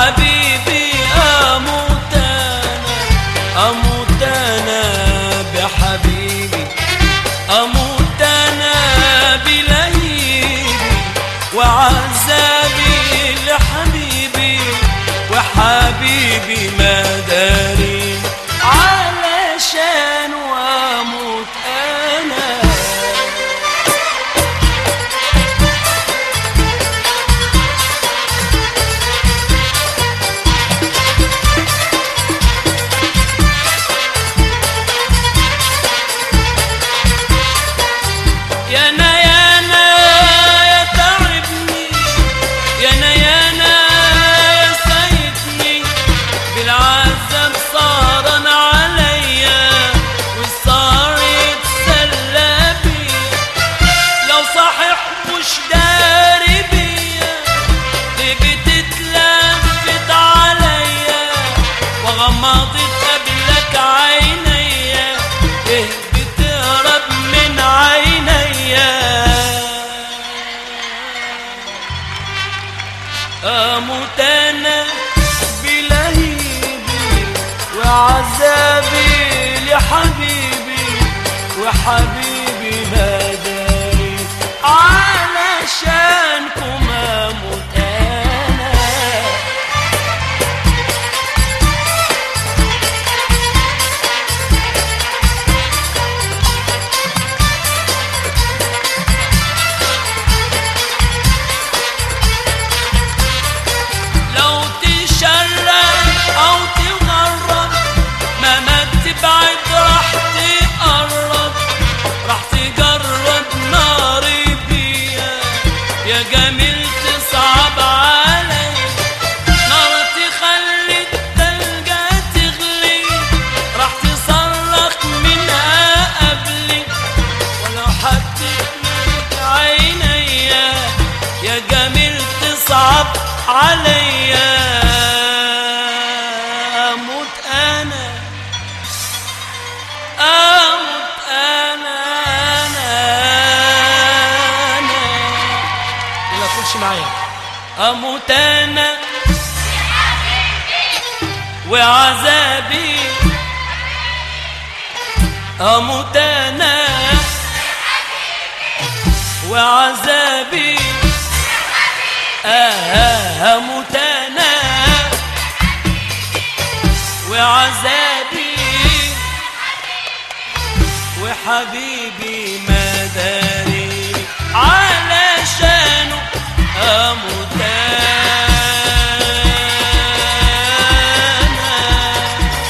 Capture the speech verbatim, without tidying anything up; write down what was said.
حبيبي اموت انا، اموت انا بحبيبي، اموت انا بلهيبي وعذابي لحبيبي، وحبيبي ما داري علشان واموت انا. يانا يانا يا تعبني، يانا يانا يا سايبني، بالعذاب صارن عليا والصار يتسلى بيا، لو صحيح مش داري بيا ليه بتتلفت عليا، وغمضت قبلك عينيا ليه بتهرب من عينيا. اموت انا بلهيبي وعذابي لحبيبي، وحبيبي ما داري علشانكم اموت انا. لو تشرد او تغرب مهما تبعد راح تقرب، راح تجرب ناري بيا يا جميل تصعب علي، نار تخلي التلجة تغلي، راح تصرخ منها قبلي، ولو حطيت عينيا يا جميل تصعب عليا. اموت انا، اموت انا انا انا لا تقولش معايا. اموت انا وعذابي، اموت انا وعذابي، آه اموت انا وعذابي، وحبيبي ما داري